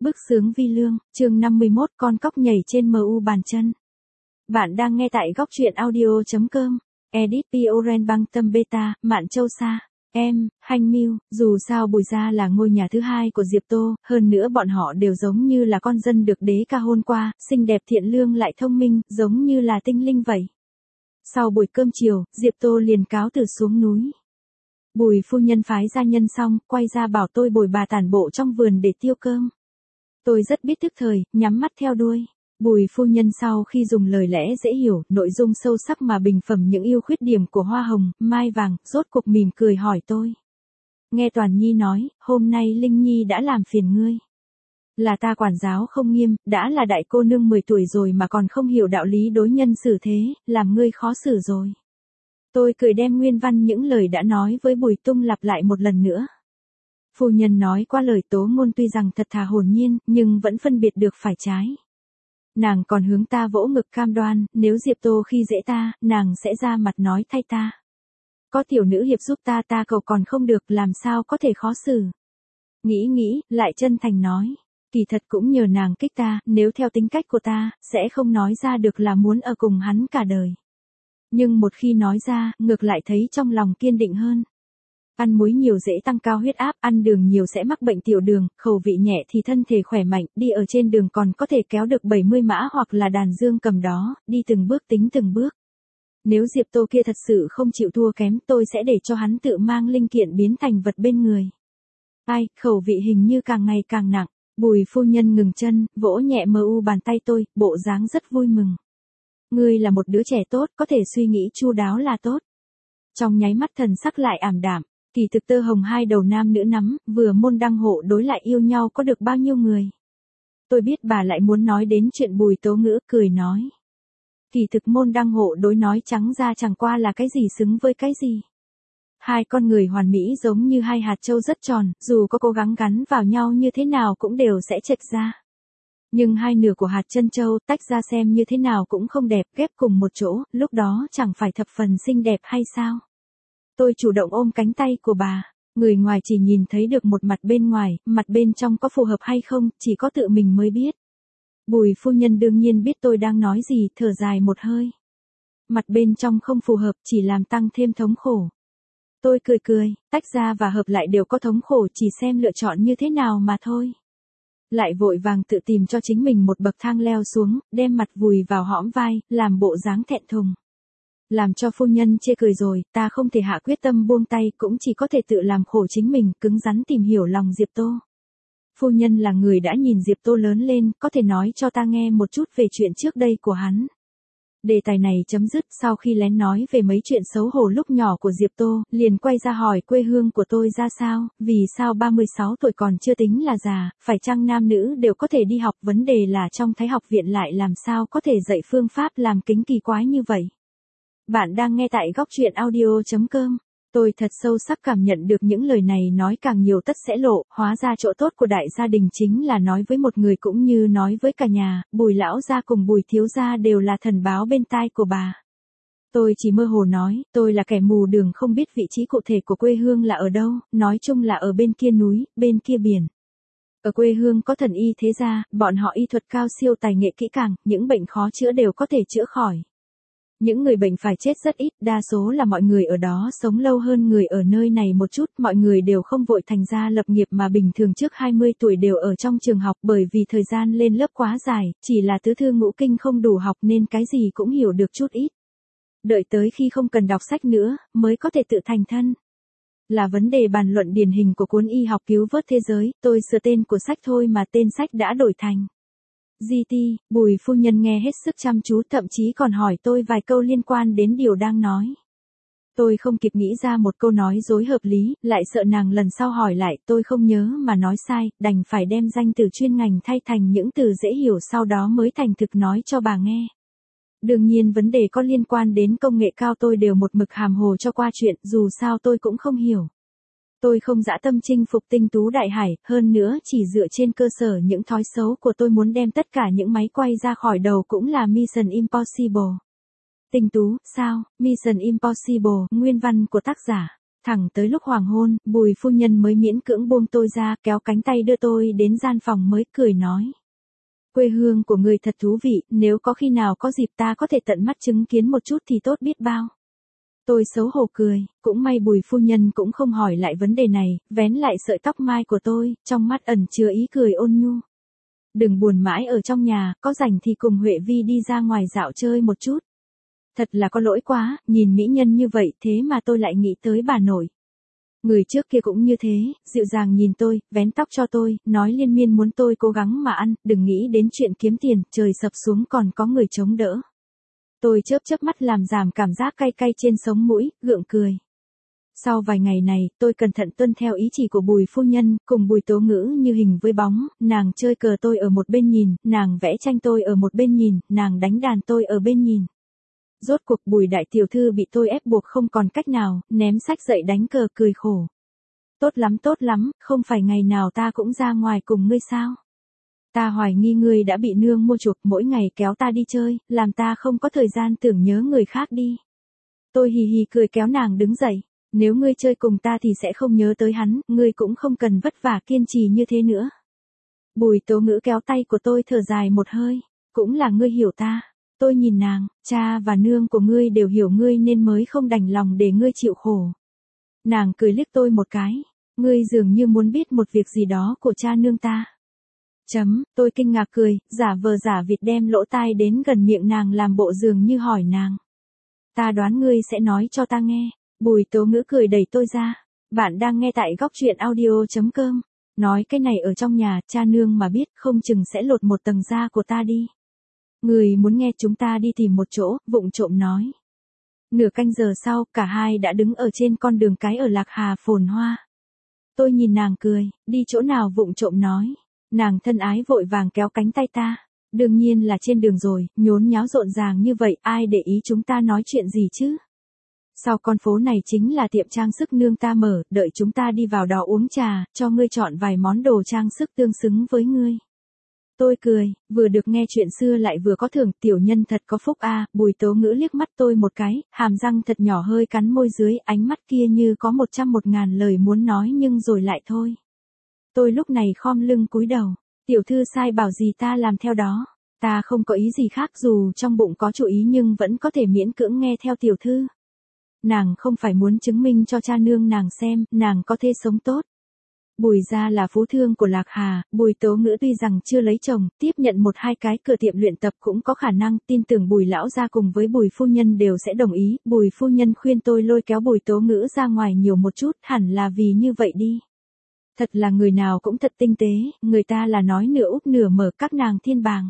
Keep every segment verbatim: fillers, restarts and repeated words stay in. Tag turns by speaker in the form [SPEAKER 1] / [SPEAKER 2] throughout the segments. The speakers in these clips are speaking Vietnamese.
[SPEAKER 1] Bức xướng vi lương, chương năm mươi mốt con cóc nhảy trên em u bàn chân. Bạn đang nghe tại góc truyện audio chấm com. Edit Pioren băng tâm beta, Mạn Châu Sa. Em, Hanh Miu, dù sao Bùi Gia là ngôi nhà thứ hai của Diệp Tô, hơn nữa bọn họ đều giống như là con dân được đế ca hôn qua, xinh đẹp thiện lương lại thông minh, giống như là tinh linh vậy. Sau buổi cơm chiều, Diệp Tô liền cáo từ xuống núi. Bùi phu nhân phái gia nhân xong, quay ra bảo tôi bồi bà tản bộ trong vườn để tiêu cơm. Tôi rất biết tức thời, nhắm mắt theo đuôi. Bùi phu nhân sau khi dùng lời lẽ dễ hiểu, nội dung sâu sắc mà bình phẩm những ưu khuyết điểm của hoa hồng, mai vàng, rốt cục mỉm cười hỏi tôi. Nghe Toàn Nhi nói, hôm nay Linh Nhi đã làm phiền ngươi. Là ta quản giáo không nghiêm, đã là đại cô nương mười tuổi rồi mà còn không hiểu đạo lý đối nhân xử thế, làm ngươi khó xử rồi. Tôi cười đem nguyên văn những lời đã nói với Bùi Tung lặp lại một lần nữa. Phu nhân nói qua lời tố ngôn tuy rằng thật thà hồn nhiên, nhưng vẫn phân biệt được phải trái. Nàng còn hướng ta vỗ ngực cam đoan, nếu Diệp Tô khi dễ ta, nàng sẽ ra mặt nói thay ta. Có tiểu nữ hiệp giúp ta ta cầu còn không được, làm sao có thể khó xử. Nghĩ nghĩ, lại chân thành nói. Kỳ thật cũng nhờ nàng kích ta, nếu theo tính cách của ta, sẽ không nói ra được là muốn ở cùng hắn cả đời. Nhưng một khi nói ra, ngược lại thấy trong lòng kiên định hơn. Ăn muối nhiều dễ tăng cao huyết áp, ăn đường nhiều sẽ mắc bệnh tiểu đường, khẩu vị nhẹ thì thân thể khỏe mạnh, đi ở trên đường còn có thể kéo được bảy mươi mã hoặc là đàn dương cầm đó, đi từng bước tính từng bước. Nếu Diệp Tô kia thật sự không chịu thua kém, tôi sẽ để cho hắn tự mang linh kiện biến thành vật bên người. Ai, khẩu vị hình như càng ngày càng nặng. Bùi phu nhân ngừng chân, vỗ nhẹ em u bàn tay tôi, bộ dáng rất vui mừng. Ngươi là một đứa trẻ tốt, có thể suy nghĩ chu đáo là tốt. Trong nháy mắt thần sắc lại ảm đạm, kỳ thực tơ hồng hai đầu nam nữ nắm, vừa môn đăng hộ đối lại yêu nhau có được bao nhiêu người. Tôi biết bà lại muốn nói đến chuyện Bùi Tố Ngữ, cười nói. Kỳ thực môn đăng hộ đối nói trắng ra chẳng qua là cái gì xứng với cái gì. Hai con người hoàn mỹ giống như hai hạt châu rất tròn, dù có cố gắng gắn vào nhau như thế nào cũng đều sẽ chệch ra. Nhưng hai nửa của hạt chân châu tách ra xem như thế nào cũng không đẹp, ghép cùng một chỗ, lúc đó chẳng phải thập phần xinh đẹp hay sao? Tôi chủ động ôm cánh tay của bà, người ngoài chỉ nhìn thấy được một mặt bên ngoài, mặt bên trong có phù hợp hay không, chỉ có tự mình mới biết. Bùi phu nhân đương nhiên biết tôi đang nói gì, thở dài một hơi. Mặt bên trong không phù hợp, chỉ làm tăng thêm thống khổ. Tôi cười cười, tách ra và hợp lại đều có thống khổ, chỉ xem lựa chọn như thế nào mà thôi. Lại vội vàng tự tìm cho chính mình một bậc thang leo xuống, đem mặt vùi vào hõm vai, làm bộ dáng thẹn thùng. Làm cho phu nhân chê cười rồi, ta không thể hạ quyết tâm buông tay, cũng chỉ có thể tự làm khổ chính mình, cứng rắn tìm hiểu lòng Diệp Tô. Phu nhân là người đã nhìn Diệp Tô lớn lên, có thể nói cho ta nghe một chút về chuyện trước đây của hắn. Đề tài này chấm dứt, sau khi lén nói về mấy chuyện xấu hổ lúc nhỏ của Diệp Tô, liền quay ra hỏi quê hương của tôi ra sao, vì sao ba mươi sáu tuổi còn chưa tính là già, phải chăng nam nữ đều có thể đi học, vấn đề là trong Thái học viện lại làm sao có thể dạy phương pháp làm kính kỳ quái như vậy. Bạn đang nghe tại góc truyện audio chấm com. Tôi thật sâu sắc cảm nhận được những lời này nói càng nhiều tất sẽ lộ, hóa ra chỗ tốt của đại gia đình chính là nói với một người cũng như nói với cả nhà, Bùi lão gia cùng Bùi thiếu gia đều là thần báo bên tai của bà. Tôi chỉ mơ hồ nói, tôi là kẻ mù đường không biết vị trí cụ thể của quê hương là ở đâu, nói chung là ở bên kia núi, bên kia biển. Ở quê hương có thần y thế gia, bọn họ y thuật cao siêu tài nghệ kỹ càng, những bệnh khó chữa đều có thể chữa khỏi. Những người bệnh phải chết rất ít, đa số là mọi người ở đó sống lâu hơn người ở nơi này một chút, mọi người đều không vội thành ra lập nghiệp mà bình thường trước hai mươi tuổi đều ở trong trường học bởi vì thời gian lên lớp quá dài, chỉ là tứ thư ngũ kinh không đủ học nên cái gì cũng hiểu được chút ít. Đợi tới khi không cần đọc sách nữa, mới có thể tự thành thân. Là vấn đề bàn luận điển hình của cuốn y học cứu vớt thế giới, tôi sửa tên của sách thôi mà tên sách đã đổi thành giê tê. Bùi phu nhân nghe hết sức chăm chú, thậm chí còn hỏi tôi vài câu liên quan đến điều đang nói. Tôi không kịp nghĩ ra một câu nói dối hợp lý, lại sợ nàng lần sau hỏi lại, tôi không nhớ mà nói sai, đành phải đem danh từ chuyên ngành thay thành những từ dễ hiểu sau đó mới thành thực nói cho bà nghe. Đương nhiên vấn đề có liên quan đến công nghệ cao tôi đều một mực hàm hồ cho qua chuyện, dù sao tôi cũng không hiểu. Tôi không dã tâm chinh phục tinh tú đại hải, hơn nữa chỉ dựa trên cơ sở những thói xấu của tôi muốn đem tất cả những máy quay ra khỏi đầu cũng là Mission Impossible. Tinh tú, sao, Mission Impossible, nguyên văn của tác giả. Thẳng tới lúc hoàng hôn, Bùi phu nhân mới miễn cưỡng buông tôi ra, kéo cánh tay đưa tôi đến gian phòng mới cười nói. Quê hương của người thật thú vị, nếu có khi nào có dịp ta có thể tận mắt chứng kiến một chút thì tốt biết bao. Tôi xấu hổ cười, cũng may Bùi phu nhân cũng không hỏi lại vấn đề này, vén lại sợi tóc mai của tôi, trong mắt ẩn chứa ý cười ôn nhu. Đừng buồn mãi ở trong nhà, có rảnh thì cùng Huệ Vi đi ra ngoài dạo chơi một chút. Thật là có lỗi quá, nhìn mỹ nhân như vậy thế mà tôi lại nghĩ tới bà nội. Người trước kia cũng như thế, dịu dàng nhìn tôi, vén tóc cho tôi, nói liên miên muốn tôi cố gắng mà ăn, đừng nghĩ đến chuyện kiếm tiền, trời sập xuống còn có người chống đỡ. Tôi chớp chớp mắt làm giảm cảm giác cay cay trên sống mũi, gượng cười. Sau vài ngày này, tôi cẩn thận tuân theo ý chỉ của Bùi phu nhân, cùng Bùi Tố Ngữ như hình với bóng, nàng chơi cờ tôi ở một bên nhìn, nàng vẽ tranh tôi ở một bên nhìn, nàng đánh đàn tôi ở bên nhìn. Rốt cuộc Bùi đại tiểu thư bị tôi ép buộc không còn cách nào, ném sách dậy đánh cờ cười khổ. Tốt lắm tốt lắm, không phải ngày nào ta cũng ra ngoài cùng ngươi sao? Ta hoài nghi ngươi đã bị nương mua chuộc, mỗi ngày kéo ta đi chơi, làm ta không có thời gian tưởng nhớ người khác đi. Tôi hì hì cười kéo nàng đứng dậy, nếu ngươi chơi cùng ta thì sẽ không nhớ tới hắn, ngươi cũng không cần vất vả kiên trì như thế nữa. Bùi Tố Ngữ kéo tay của tôi thở dài một hơi, cũng là ngươi hiểu ta. Tôi nhìn nàng, cha và nương của ngươi đều hiểu ngươi nên mới không đành lòng để ngươi chịu khổ. Nàng cười liếc tôi một cái, ngươi dường như muốn biết một việc gì đó của cha nương ta. Chấm, tôi kinh ngạc cười, giả vờ giả vịt đem lỗ tai đến gần miệng nàng làm bộ dường như hỏi nàng. Ta đoán ngươi sẽ nói cho ta nghe. Bùi Tố Ngữ cười đẩy tôi ra. Bạn đang nghe tại góc truyện audio chấm com. Nói cái này ở trong nhà, cha nương mà biết không chừng sẽ lột một tầng da của ta đi. Người muốn nghe chúng ta đi tìm một chỗ, vụng trộm nói. Nửa canh giờ sau, cả hai đã đứng ở trên con đường cái ở Lạc Hà phồn hoa. Tôi nhìn nàng cười, đi chỗ nào vụng trộm nói. Nàng thân ái vội vàng kéo cánh tay ta. Đương nhiên là trên đường rồi, nhốn nháo rộn ràng như vậy, ai để ý chúng ta nói chuyện gì chứ? Sau con phố này chính là tiệm trang sức nương ta mở, đợi chúng ta đi vào đó uống trà, cho ngươi chọn vài món đồ trang sức tương xứng với ngươi. Tôi cười, vừa được nghe chuyện xưa lại vừa có thưởng, tiểu nhân thật có phúc a. À. Bùi Tố Ngữ liếc mắt tôi một cái, hàm răng thật nhỏ hơi cắn môi dưới, ánh mắt kia như có một trăm một ngàn lời muốn nói nhưng rồi lại thôi. Tôi lúc này khom lưng cúi đầu, tiểu thư sai bảo gì ta làm theo đó, ta không có ý gì khác dù trong bụng có chủ ý nhưng vẫn có thể miễn cưỡng nghe theo tiểu thư. Nàng không phải muốn chứng minh cho cha nương nàng xem, nàng có thể sống tốt. Bùi gia là phú thương của Lạc Hà, Bùi Tố Ngữ tuy rằng chưa lấy chồng, tiếp nhận một hai cái cửa tiệm luyện tập cũng có khả năng, tin tưởng Bùi lão gia cùng với Bùi phu nhân đều sẽ đồng ý. Bùi phu nhân khuyên tôi lôi kéo Bùi Tố Ngữ ra ngoài nhiều một chút, hẳn là vì như vậy đi. Thật là người nào cũng thật tinh tế, người ta là nói nửa úp nửa mở các nàng thiên bàng.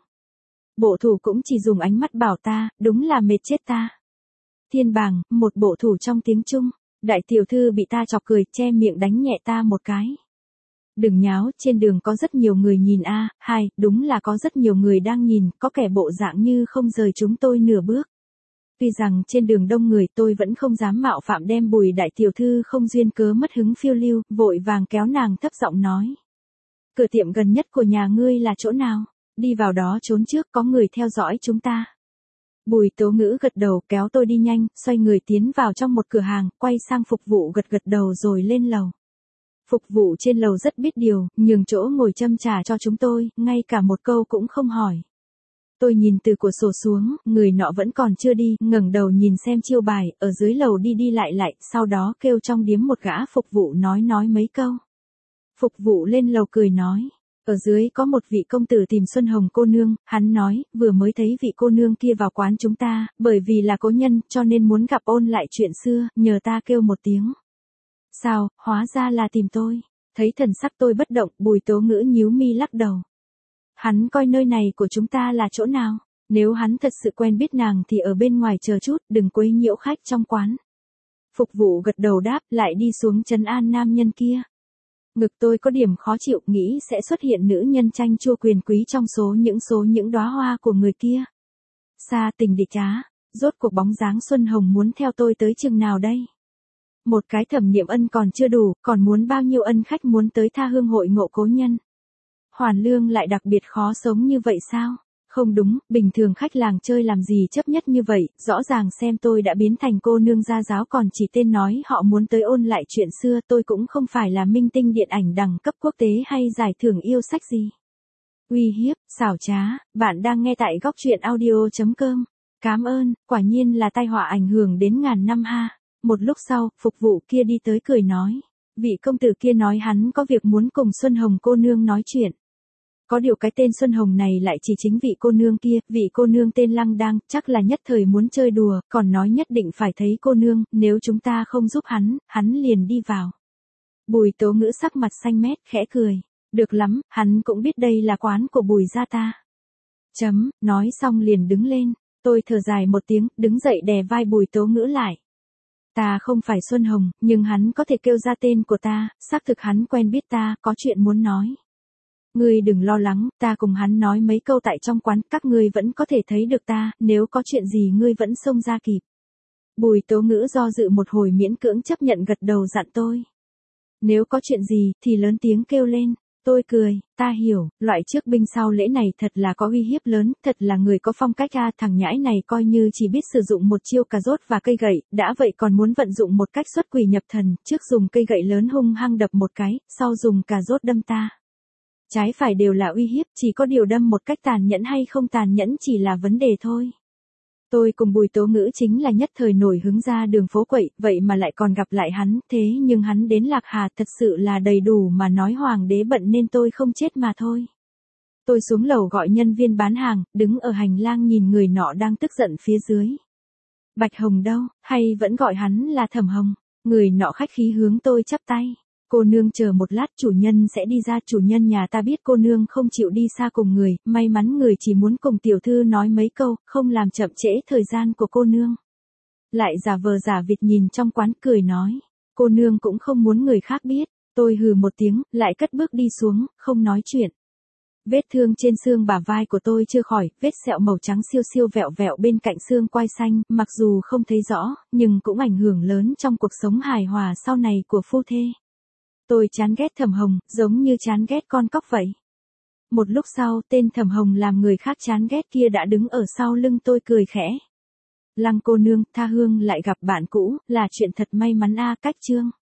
[SPEAKER 1] Bộ thủ cũng chỉ dùng ánh mắt bảo ta, đúng là mệt chết ta. Thiên bàng, một bộ thủ trong tiếng Trung, đại tiểu thư bị ta chọc cười, che miệng đánh nhẹ ta một cái. Đừng nháo, trên đường có rất nhiều người nhìn a. À, hai, đúng là có rất nhiều người đang nhìn, có kẻ bộ dạng như không rời chúng tôi nửa bước. Tuy rằng trên đường đông người tôi vẫn không dám mạo phạm đem Bùi đại tiểu thư không duyên cớ mất hứng phiêu lưu, vội vàng kéo nàng thấp giọng nói. Cửa tiệm gần nhất của nhà ngươi là chỗ nào? Đi vào đó trốn trước, có người theo dõi chúng ta. Bùi Tố Ngữ gật đầu kéo tôi đi nhanh, xoay người tiến vào trong một cửa hàng, quay sang phục vụ gật gật đầu rồi lên lầu. Phục vụ trên lầu rất biết điều, nhường chỗ ngồi châm trà cho chúng tôi, ngay cả một câu cũng không hỏi. Tôi nhìn từ cửa sổ xuống, người nọ vẫn còn chưa đi, ngẩng đầu nhìn xem chiêu bài, ở dưới lầu đi đi lại lại, sau đó kêu trong điếm một gã phục vụ nói nói mấy câu. Phục vụ lên lầu cười nói, ở dưới có một vị công tử tìm Xuân Hồng cô nương, hắn nói, vừa mới thấy vị cô nương kia vào quán chúng ta, bởi vì là cố nhân, cho nên muốn gặp ôn lại chuyện xưa, nhờ ta kêu một tiếng. Sao, hóa ra là tìm tôi. Thấy thần sắc tôi bất động, Bùi Tố Ngữ nhíu mi lắc đầu. Hắn coi nơi này của chúng ta là chỗ nào? Nếu hắn thật sự quen biết nàng thì ở bên ngoài chờ chút, đừng quấy nhiễu khách trong quán. Phục vụ gật đầu đáp, lại đi xuống trấn an nam nhân kia. Ngực tôi có điểm khó chịu, nghĩ sẽ xuất hiện nữ nhân tranh chua quyền quý trong số những số những đóa hoa của người kia. Xa tình địch á, rốt cuộc bóng dáng Xuân Hồng muốn theo tôi tới chừng nào đây? Một cái Thẩm Niệm Ân còn chưa đủ, còn muốn bao nhiêu ân khách muốn tới tha hương hội ngộ cố nhân. Hoàn lương lại đặc biệt khó sống như vậy sao? Không đúng, bình thường khách làng chơi làm gì chấp nhất như vậy, rõ ràng xem tôi đã biến thành cô nương gia giáo còn chỉ tên nói họ muốn tới ôn lại chuyện xưa, tôi cũng không phải là minh tinh điện ảnh đẳng cấp quốc tế hay giải thưởng yêu sách gì. Uy hiếp, xảo trá, bạn đang nghe tại góc truyện audio.com. Cám ơn, quả nhiên là tai họa ảnh hưởng đến ngàn năm ha. Một lúc sau, phục vụ kia đi tới cười nói. Vị công tử kia nói hắn có việc muốn cùng Xuân Hồng cô nương nói chuyện. Có điều cái tên Xuân Hồng này lại chỉ chính vị cô nương kia, vị cô nương tên Lăng Đang, chắc là nhất thời muốn chơi đùa, còn nói nhất định phải thấy cô nương, nếu chúng ta không giúp hắn, hắn liền đi vào. Bùi Tố Ngữ sắc mặt xanh mét, khẽ cười. Được lắm, hắn cũng biết đây là quán của Bùi gia ta. Chấm, nói xong liền đứng lên, tôi thở dài một tiếng, đứng dậy đè vai Bùi Tố Ngữ lại. Ta không phải Xuân Hồng, nhưng hắn có thể kêu ra tên của ta, xác thực hắn quen biết ta, có chuyện muốn nói. Ngươi đừng lo lắng, ta cùng hắn nói mấy câu tại trong quán, các ngươi vẫn có thể thấy được ta, nếu có chuyện gì ngươi vẫn xông ra kịp. Bùi Tố Ngữ do dự một hồi miễn cưỡng chấp nhận gật đầu dặn tôi. Nếu có chuyện gì, thì lớn tiếng kêu lên. Tôi cười, ta hiểu, loại trước binh sau lễ này thật là có uy hiếp lớn, thật là người có phong cách a, thằng nhãi này coi như chỉ biết sử dụng một chiêu cà rốt và cây gậy, đã vậy còn muốn vận dụng một cách xuất quỷ nhập thần, trước dùng cây gậy lớn hung hăng đập một cái, sau dùng cà rốt đâm ta. Trái phải đều là uy hiếp, chỉ có điều đâm một cách tàn nhẫn hay không tàn nhẫn chỉ là vấn đề thôi. Tôi cùng Bùi Tố Ngữ chính là nhất thời nổi hứng ra đường phố quậy, vậy mà lại còn gặp lại hắn, thế nhưng hắn đến Lạc Hà thật sự là đầy đủ mà nói hoàng đế bận nên tôi không chết mà thôi. Tôi xuống lầu gọi nhân viên bán hàng, đứng ở hành lang nhìn người nọ đang tức giận phía dưới. Bạch Hồng đâu, hay vẫn gọi hắn là Thẩm Hồng, người nọ khách khí hướng tôi chắp tay. Cô nương chờ một lát, chủ nhân sẽ đi ra, chủ nhân nhà ta biết cô nương không chịu đi xa cùng người, may mắn người chỉ muốn cùng tiểu thư nói mấy câu, không làm chậm trễ thời gian của cô nương. Lại giả vờ giả vịt nhìn trong quán cười nói, cô nương cũng không muốn người khác biết, tôi hừ một tiếng, lại cất bước đi xuống, không nói chuyện. Vết thương trên xương bả vai của tôi chưa khỏi, vết sẹo màu trắng siêu siêu vẹo vẹo bên cạnh xương quai xanh, mặc dù không thấy rõ, nhưng cũng ảnh hưởng lớn trong cuộc sống hài hòa sau này của phu thê. Tôi chán ghét Thẩm Hồng, giống như chán ghét con cóc vậy. Một lúc sau, tên Thẩm Hồng làm người khác chán ghét kia đã đứng ở sau lưng tôi cười khẽ. Lăng cô nương, tha hương lại gặp bạn cũ, là chuyện thật may mắn a. Cách chương.